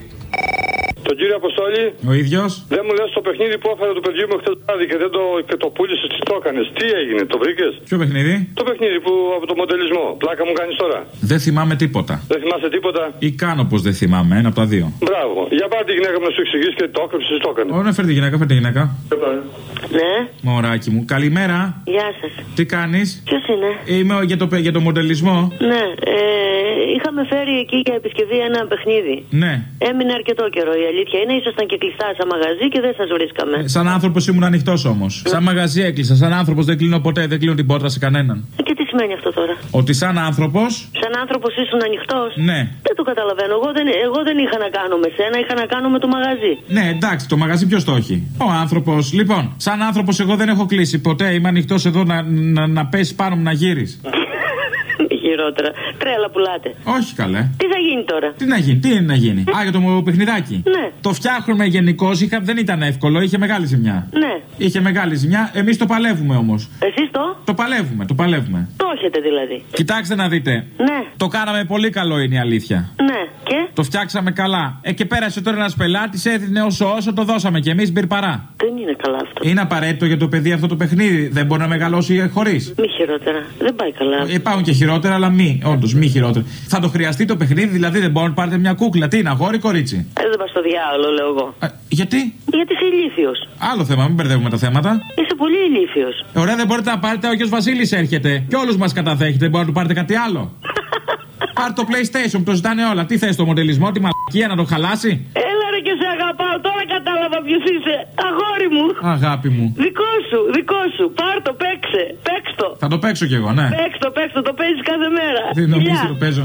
Τον κύριο Αποστόλη. Ο ίδιος. Δεν μου λες το παιχνίδι που έφερε το παιδί μου χθες βράδυ και το πούλησες, τι το έκανες. Τι έγινε, το βρήκες? Ποιο παιχνίδι? Το παιχνίδι που από το μοντελισμό. Πλάκα μου κάνεις τώρα. Δεν θυμάμαι τίποτα. Δεν θυμάσαι τίποτα? Ή κάνω πως δεν θυμάμαι, ένα από τα δύο. Μπράβο. Για πάρε τη γυναίκα μου να σου εξηγήσει και το έκρυψες, τι το έκανες. Ωραία, φέρτε τη γυναίκα, φέρτε τη γυναίκα. Ναι. Μωράκι μου, καλημέρα. Γεια σας. Τι κάνεις? Ποιος είναι? Είμαι για το μοντελισμό. Ναι, είχαμε φέρει εκεί για επισκευή ένα παιχνίδι. Ναι. Έμεινε αρκετό καιρό, η αλήθεια είναι. Ήσασταν και κλειστά σαν μαγαζί και δεν σας βρίσκαμε. Σαν άνθρωπος ήμουν ανοιχτός όμως. Σαν μαγαζί έκλεισα. Σαν άνθρωπος δεν κλείνω ποτέ, δεν κλείνω την πόρτα σε κανέναν. Και τι σημαίνει αυτό τώρα? Ότι σαν άνθρωπος. Σαν άνθρωπος ήσουν ανοιχτός. Ναι. Δεν το καταλαβαίνω. Εγώ δεν είχα να κάνω με σένα, είχα να κάνω με το μαγαζί. Ναι, εντάξει, το μαγαζί ποιος το έχει? Ο άνθρωπος. Λοιπόν, σαν άνθρωπος εγώ δεν έχω κλείσει ποτέ. Είμαι ανοιχτός εδώ να πέσει πάνω μου να γύρεις. Χειρότερα. Τρέλα πουλάτε. Όχι καλέ. Τι θα γίνει τώρα? Τι να γίνει, τι είναι να γίνει? Α, για το παιχνιδάκι. Ναι. Το φτιάχνουμε γενικώς, δεν ήταν εύκολο, είχε μεγάλη ζημιά. Ναι. Είχε μεγάλη ζημιά, εμείς το παλεύουμε όμως. Εσείς το παλεύουμε. Το έχετε δηλαδή. Κοιτάξτε να δείτε. Ναι. Το κάναμε πολύ καλό, είναι η αλήθεια. Ναι. Και? Το φτιάξαμε καλά. Και πέρασε τώρα ένας πελάτης, έδινε όσο το δώσαμε κι εμείς μπυρπαρά. Δεν είναι καλά αυτό. Είναι απαραίτητο για το παιδί αυτό το παιχνίδι. Δεν μπορεί να μεγαλώσει χωρίς. Μη χειρότερα. Δεν πάει καλά. Υπάρχουν και χειρότερα, αλλά όντως, μη χειρότερα. Θα το χρειαστεί το παιχνίδι, δηλαδή δεν μπορεί να πάρετε μια κούκλα. Τι είναι, αγόρι, κορίτσι? Δεν πας στο διάολο, λέω εγώ. Γιατί? Γιατί είσαι ηλίθιος. Άλλο θέμα, μην μπερδεύουμε τα θέματα. Είσαι πολύ ηλίθιος. Ωραία, δεν μπορείτε να πάρετε, ο Άγιος Βασίλης έρχεται. Και όλους μας καταδέχεται, δεν μπορείτε να του πάρετε κάτι άλλο. Πάρ' το PlayStation που το ζητάνε όλα. Τι θες, το μοντελισμό, τη μαλακία να το χαλάσει? Έλα ρε και σε αγαπάω, τώρα κατάλαβα ποιος είσαι. Αγόρι μου. Αγάπη μου. Δικό σου. Πάρ' το, παίξε. Παίξ' το. Θα το παίξω κι εγώ, ναι. Παίξ' το παίζεις κάθε μέρα. Τι νομίζεις το παίζω?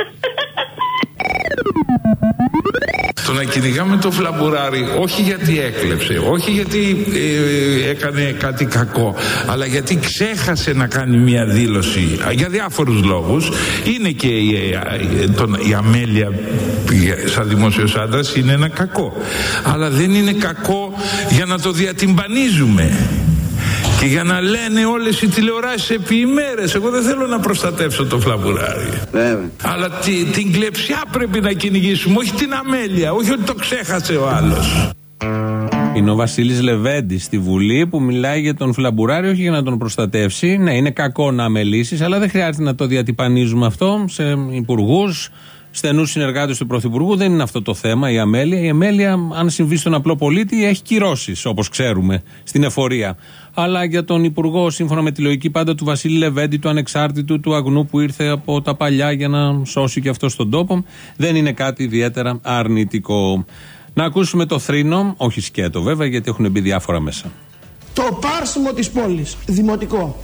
Το να κυνηγάμε το Φλαμπουράρι όχι γιατί έκλεψε, όχι γιατί έκανε κάτι κακό, αλλά γιατί ξέχασε να κάνει μια δήλωση για διάφορους λόγους. Είναι και η αμέλεια σαν δημόσιος άντρας είναι ένα κακό, αλλά δεν είναι κακό για να το διατυμπανίζουμε και για να λένε όλες οι τηλεοράσεις επί ημέρες. Εγώ δεν θέλω να προστατεύσω το Φλαμπουράρι. Αλλά την κλεψιά πρέπει να κυνηγήσουμε, όχι την αμέλεια, όχι ότι το ξέχασε ο άλλος. Είναι ο Βασίλης Λεβέντης στη Βουλή που μιλάει για τον Φλαμπουράρι, όχι για να τον προστατεύσει. Ναι, είναι κακό να αμελήσεις, αλλά δεν χρειάζεται να το διατυμπανίζουμε αυτό σε υπουργούς, στενούς συνεργάτες του Πρωθυπουργού. Δεν είναι αυτό το θέμα η αμέλεια. Η αμέλεια, αν συμβεί στον απλό πολίτη, έχει κυρώσεις, όπως ξέρουμε, στην εφορία. Αλλά για τον Υπουργό, σύμφωνα με τη λογική πάντα του Βασίλη Λεβέντη, του ανεξάρτητου, του αγνού που ήρθε από τα παλιά για να σώσει και αυτό τον τόπο, δεν είναι κάτι ιδιαίτερα αρνητικό. Να ακούσουμε το θρήνο, όχι σκέτο βέβαια, γιατί έχουν μπει διάφορα μέσα. Το πάρσιμο της πόλης, δημοτικό.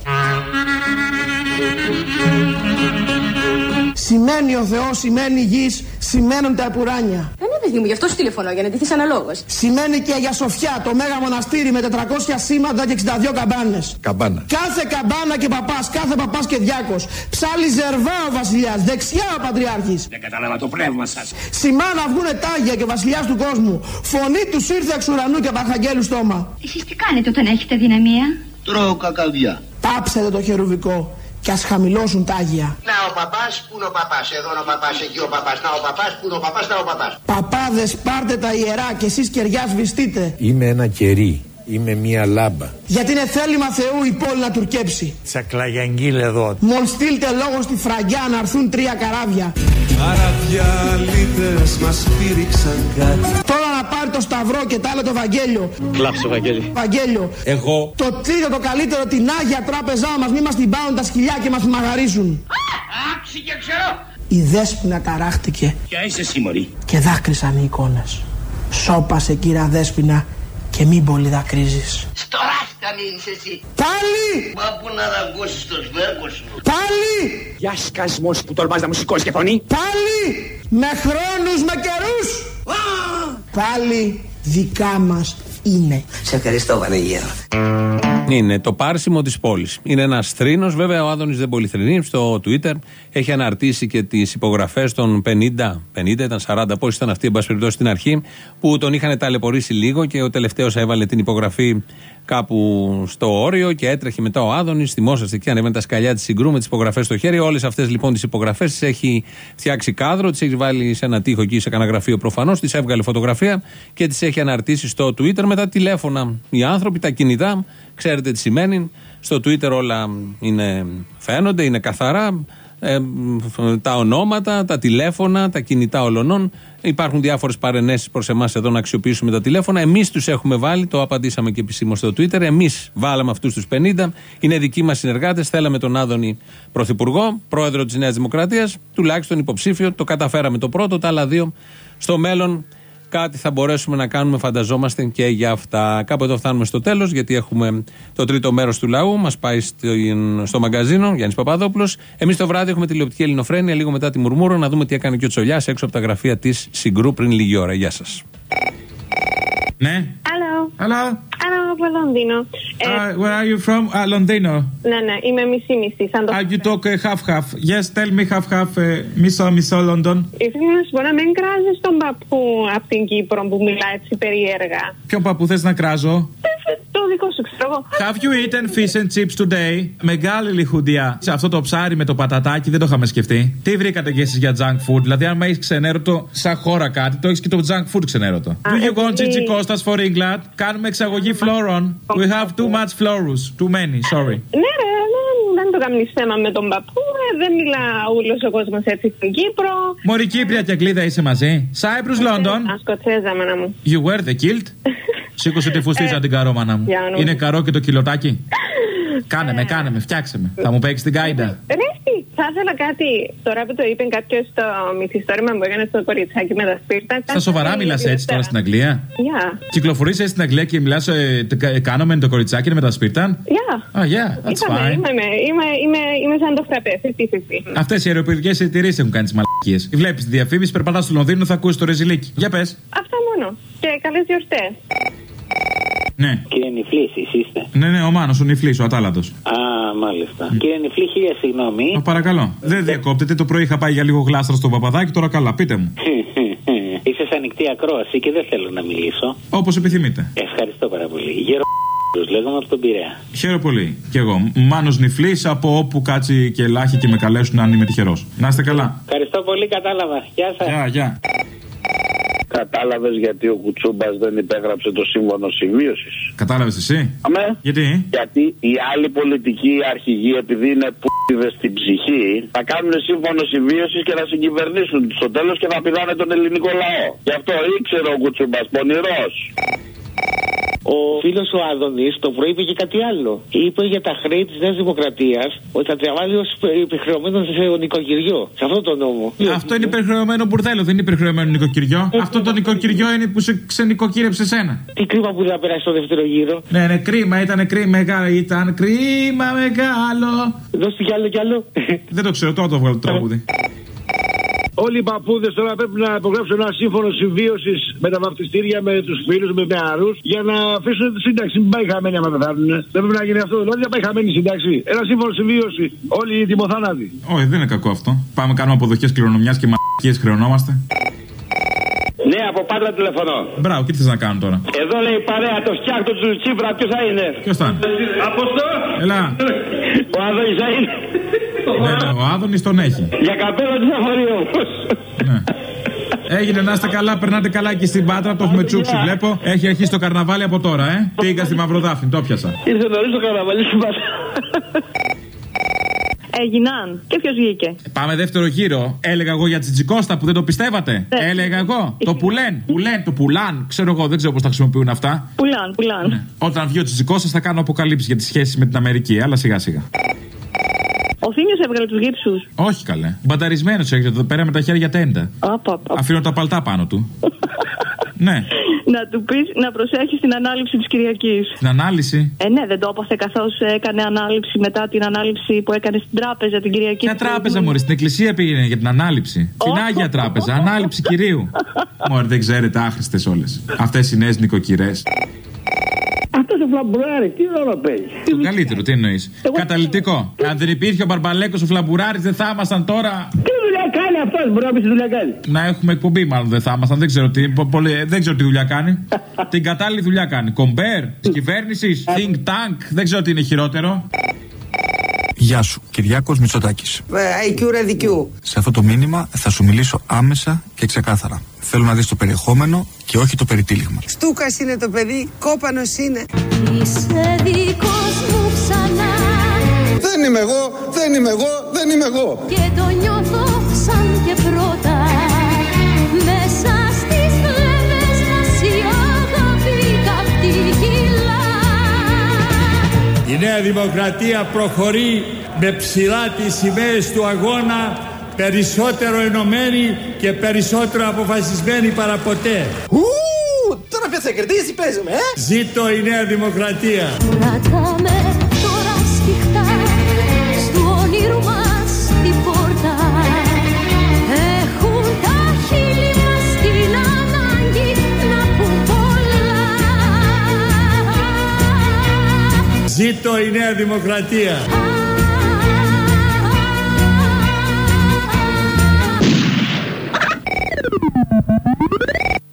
Σημαίνει ο Θεός, σημαίνει η γης, σημαίνουν τα επουράνια. Ναι, παιδί μου, γι' αυτό σου τηλεφωνώ, για να ντυθείς αναλόγως. Σημαίνει και Αγία Σοφιά, το μέγα μοναστήρι με 400 σήματα και 62 καμπάνες. Καμπάνα. Κάθε καμπάνα και παπάς, κάθε παπάς και διάκος. Ψάλλει ζερβά ο βασιλιάς, δεξιά ο πατριάρχης. Δεν κατάλαβα το πνεύμα σας. Σημά να βγουνε τάγια και βασιλιάς του κόσμου. Φωνή τους ήρθε εξ ουρανού και από αρχαγγέλου στόμα. Εσείς τι κάνετε όταν έχετε δυναμία? Τρώω κακαδιά. Πάψετε το χερουβικό και ας χαμηλώσουν τα άγια. Να ο παπάς, πού είναι ο παπάς, εδώ είναι ο παπάς, εκεί ο παπάς, να ο παπάς, πού είναι ο παπάς, να ο παπάς. Παπάδες, πάρτε τα ιερά και εσείς κεριά σβηστείτε. Είμαι ένα κερί. Είμαι μία λάμπα. Γιατί είναι θέλημα Θεού η πόλη να τουρκέψει. Τσακλαγιαγγίλ εδώ. Μόλ στείλτε λόγο στη Φραγκιά να έρθουν 3 καράβια. Καραβιαλίτες μας πήριξαν κάτι. Τώρα να πάρει το σταυρό και τα άλλα το Βαγγέλιο. Κλάψε Βαγγέλη. Βαγγέλιο. Εγώ. Το τρίτο το καλύτερο, την Άγια Τράπεζά μας, μη μας την πάρουν τα σκυλιά και μας μαγαρίζουν. Άξι και ξέρω. Η Δέσποινα ταράχτηκε. Ποια είσαι εσύ μωρή? Και δάκρυσαν οι εικόνες. Σώπασε κύρα Δέσποινα και μην πολύ δακρύζεις. Στο ράφτα μείνεις εσύ. Πάλι! Μα που να δαγκώσεις το σβέρκο σου. Πάλι! Για σκασμός που τολμάς να μου σηκώσεις και φωνή. Πάλι! Με χρόνους, με καιρούς! Πάλι δικά μας είναι. Σε ευχαριστώ Βανεγέρο. Είναι το πάρσιμο της πόλης. Είναι ένας θρήνος. Βέβαια, ο Άδωνης δεν πολυθρηνεί. Στο Twitter έχει αναρτήσει και τις υπογραφές των 50 ήταν 40, πώς ήταν αυτοί, εν πάση περιπτώσει, στην αρχή, που τον είχαν ταλαιπωρήσει λίγο και ο τελευταίος έβαλε την υπογραφή κάπου στο όριο και έτρεχε μετά ο Άδωνης. Θυμόσαστε εκεί, ανέβαινε τα σκαλιά της Συγκρού με τις υπογραφές στο χέρι. Όλες αυτές λοιπόν τις υπογραφές τις έχει φτιάξει κάδρο, τις έχει βάλει σε ένα τοίχο εκεί, σε κανένα γραφείο προφανώς, τις έβγαλε φωτογραφία και τις έχει αναρτήσει στο Twitter με τα τηλέφωνα. Οι άνθρωποι, τα κινητά, ξέρετε τι σημαίνει. Στο Twitter όλα φαίνονται, είναι καθαρά. Τα ονόματα, τα τηλέφωνα, τα κινητά ολονών. Υπάρχουν διάφορες παρενέσεις προς εμάς εδώ να αξιοποιήσουμε τα τηλέφωνα. Εμείς τους έχουμε βάλει, το απαντήσαμε και επισήμως στο Twitter. Εμείς βάλαμε αυτούς τους 50. Είναι δικοί μας συνεργάτες. Θέλαμε τον Άδωνη Πρωθυπουργό, πρόεδρο της Νέας Δημοκρατίας, τουλάχιστον υποψήφιο. Το καταφέραμε το πρώτο, τα άλλα δύο στο μέλλον. Κάτι θα μπορέσουμε να κάνουμε, φανταζόμαστε, και για αυτά. Κάπου εδώ φτάνουμε στο τέλος, γιατί έχουμε το τρίτο μέρος του λαού. Μας πάει στο μαγκαζίνο, Γιάννης Παπαδόπουλος. Εμείς το βράδυ έχουμε τηλεοπτική Ελληνοφρένεια, λίγο μετά τη Μουρμούρο, να δούμε τι έκανε και ο Τσολιάς έξω από τα γραφεία της Συγκρού πριν λίγη ώρα. Γεια σας. Ναι. Hello, από Λονδίνο. Where are you from? Λονδίνο. Ναι, είμαι μισή, σαν το... You talk half-half. Yes, tell me half-half. Μισό Λονδόν. Ήθελα να σου πω να μην κράζεις τον παππού από την Κύπρο που μιλάει έτσι περίεργα. Ποιον παππού θες να κράζω? Το δικό σου, ξέρω εγώ. Have you eaten fish and chips today? Μεγάλη λιχουντιά. Σε αυτό το ψάρι με το πατατάκι δεν το είχαμε σκεφτεί. Τι βρήκατε κι εσείς για junk food? Δηλαδή, αν με έχεις ξενέρωτο σαν χώρα κάτι, το έχεις και το junk food ξενέρωτο. Do you want Gigi Costas for England? Κάνουμε εξαγωγή φλόρων. We have too much florus. Too many, sorry. Ναι, δεν το κάνεις θέμα με τον παππού. Δεν μιλά όλος ο κόσμος έτσι στην Κύπρο. Μωρή Κύπρια και Αγγλίδα είσαι μαζί. Cyprus, London. Σκοτσέζα, μάνα μου. You wear the kilt. Σήκωσε τη φουστίζα την καρό, μάνα μου. Είναι καρό και το κιλοτάκι. Κάνε με, φτιάξε με. Θα μου παίξεις την κάιντα. Θα ήθελα κάτι, τώρα που το είπε κάποιος στο μυθιστόρημα που έκανε στο κοριτσάκι με τα σπίρτα. Στα σοβαρά μιλάς έτσι τώρα στην Αγγλία? Yeah. Κυκλοφορείς έτσι στην Αγγλία και μιλάς κάνουμε το κοριτσάκι με τα σπίρτα? Yeah. That's fine. Είμαι σαν το φραπέ, 50-50. Αυτές οι αεροπορικές εταιρείες έχουν κάνει τις μαλακίες. Βλέπεις τη διαφήμιση, περπατάς στο Λονδίνο, θα ακούσεις το ρεζιλίκι. Για πες. Αυτά μόνο. Και καλές γιορτές. Ναι. Κύριε Νιφλή, εσείς είστε? Ναι, ο Μάνος, ο Νιφλής, ο Ατάλαντος. Α, μάλιστα. Κύριε Νιφλή, χίλια συγγνώμη. Παρακαλώ. Δεν διακόπτεται. Το πρωί είχα πάει για λίγο γλάστρα στο παπαδάκι, τώρα καλά, πείτε μου. Είσαι σε ανοιχτή ακρόαση και δεν θέλω να μιλήσω. Όπως επιθυμείτε. Ευχαριστώ πάρα πολύ. Λέγομαι από τον Πειραιά. Χαίρομαι πολύ. Κι εγώ. Μάνος Νιφλής, από όπου κάτσει και λάχει και με καλέσουν αν είμαι τυχερός. Να είστε καλά. Ευχαριστώ πολύ, κατάλαβα. Γεια σας. Γεια. Κατάλαβες γιατί ο Κουτσούμπας δεν υπέγραψε το σύμφωνο συμβίωσης? Κατάλαβες εσύ? Αμέ. Γιατί? Γιατί οι άλλοι πολιτικοί αρχηγοί, επειδή είναι π***δες στην ψυχή, θα κάνουν σύμφωνο συμβίωσης και θα συγκυβερνήσουν στο τέλος και θα πηδάνε τον ελληνικό λαό. Γι' αυτό ήξερε ο Κουτσούμπας, πονηρός. Ο φίλος ο Άδωνης το πρωί είπε και κάτι άλλο. Είπε για τα χρέη της Νέας Δημοκρατίας ότι θα τραβάλει ως υπερχρεωμένο σε νοικοκυριό. Σε αυτό το νόμο. Αυτό είναι υπερχρεωμένο μπουρδέλο, δεν είναι υπερχρεωμένο νοικοκυριό. Αυτό το νοικοκυριό είναι που σε ξενοικοκύρεψε σένα. Τι κρίμα που δεν περάσει στο δεύτερο γύρο. Ναι, κρίμα, ήταν κρίμα μεγάλο. Ήταν κρίμα μεγάλο. Δώστε κι άλλο. Δεν το ξέρω, τώρα το βγάλω το τραγούδι. Όλοι οι παππούδες τώρα πρέπει να υπογράψουν ένα σύμφωνο συμβίωσης με τα βαφτιστήρια, με τους φίλους, με νεαρούς, για να αφήσουν τη σύνταξη. Μην πάει χαμένη άμα πεθάνουν. Δεν πρέπει να γίνει αυτό. Δηλαδή να πάει χαμένη η σύνταξη. Ένα σύμφωνο συμβίωση. Όλοι οι τιμοθάνατοι. Όχι, δεν είναι κακό αυτό. Πάμε κάνουμε αποδοχές κληρονομιάς και μαλακίες χρεωνόμαστε. Ναι, από Πάτρα τηλεφωνώ. Μπράβο, τι θες να κάνω τώρα? Εδώ λέει παρέα το φτιάχνω του Τσίπρα, ποιος θα είναι? Ποιος θα είναι? Αποστό! Έλα. Ο Άδωνης θα είναι. Ναι, ο Άδωνης τον έχει. Για καπέλο τι θα φορεί όμως. Ναι. Έγινε, να είστε καλά, περνάτε καλά εκεί στην Πάτρα, το έχουμε τσούξει, βλέπω. Έχει αρχίσει το καρναβάλι από τώρα, Πήγα στη Μαυροδάφνη, το πιάσα. Ήρθε νωρίς το καρναβάλι στην Πάτρα. Έγιναν. Και ποιος βγήκε? Πάμε δεύτερο γύρο. Έλεγα εγώ για Τσιτζικώστα που δεν το πιστεύατε. Έλεγα εγώ. Το το πουλάν. Ξέρω εγώ, δεν ξέρω πώς τα χρησιμοποιούν αυτά. Πουλάν. Ναι. Όταν βγει ο Τσιτζικώστας θα κάνω αποκαλύψεις για τις σχέσεις με την Αμερική. Αλλά σιγά σιγά. Ο Θήμιος έβγαλε τους γύψους. Όχι καλέ. Μπανταρισμένος έρχεται εδώ πέρα με τα χέρια τέντα. Αφήνω τα παλτά πάνω του. Ναι. Να του πεις να προσέχει στην ανάληψη της Κυριακής. Την ανάλυση? Ναι, δεν το έπαθε καθώς έκανε ανάληψη μετά την ανάληψη που έκανε στην τράπεζα την Κυριακή. Ποια τράπεζα, μωρέ? Στην εκκλησία πήγαινε για την ανάληψη. Την Άγια Τράπεζα. Ανάληψη κυρίου. Μωρέ, δεν ξέρετε, άχρηστες όλες. Αυτές οι νέες νοικοκυρές. Αυτός ο Φλαμπουράρης τι ρόλο παίζει? Το καλύτερο, τι εννοείς? Καταλυτικό. Αν δεν υπήρχε ο Μπαρμπαλέκος, ο Φλαμπουράρης, δεν θα ήμασταν τώρα. Τι δουλειά κάνει αυτός, μπορεί να πει τι δουλειά κάνει? Να έχουμε εκπομπή, μάλλον δεν θα ήμασταν. Δεν ξέρω τι δουλειά κάνει. Την κατάλληλη δουλειά κάνει. Κομπέρ τη κυβέρνηση, think tank, δεν ξέρω τι είναι χειρότερο. Γεια σου, Κυριάκος Μητσοτάκης. IQ ρεδικιού. Σε αυτό το μήνυμα θα σου μιλήσω άμεσα και ξεκάθαρα. Θέλω να δεις το περιεχόμενο και όχι το περιτύλιγμα. Στούκας είναι το παιδί, κόπανος είναι. Είσαι δικός μου ξανά. Δεν είμαι εγώ. Και το νιώθω σαν και πρώτα. Μέσα στις φλέβες μας η αγάπη καυτή κυλά. Η Νέα Δημοκρατία προχωρεί με ψηλά τις σημαίες του αγώνα, περισσότερο ενωμένη και περισσότερο αποφασισμένη παραποτέ. Τώρα ποιος θα κερδίσει, παίζουμε, Ζήτω η Νέα Δημοκρατία. Κρατάμε τώρα σφιχτά στου όνειρου μας την πόρτα. Έχουν τα χείλη μας την ανάγκη να πουν πολλά. Ζήτω η Νέα Δημοκρατία.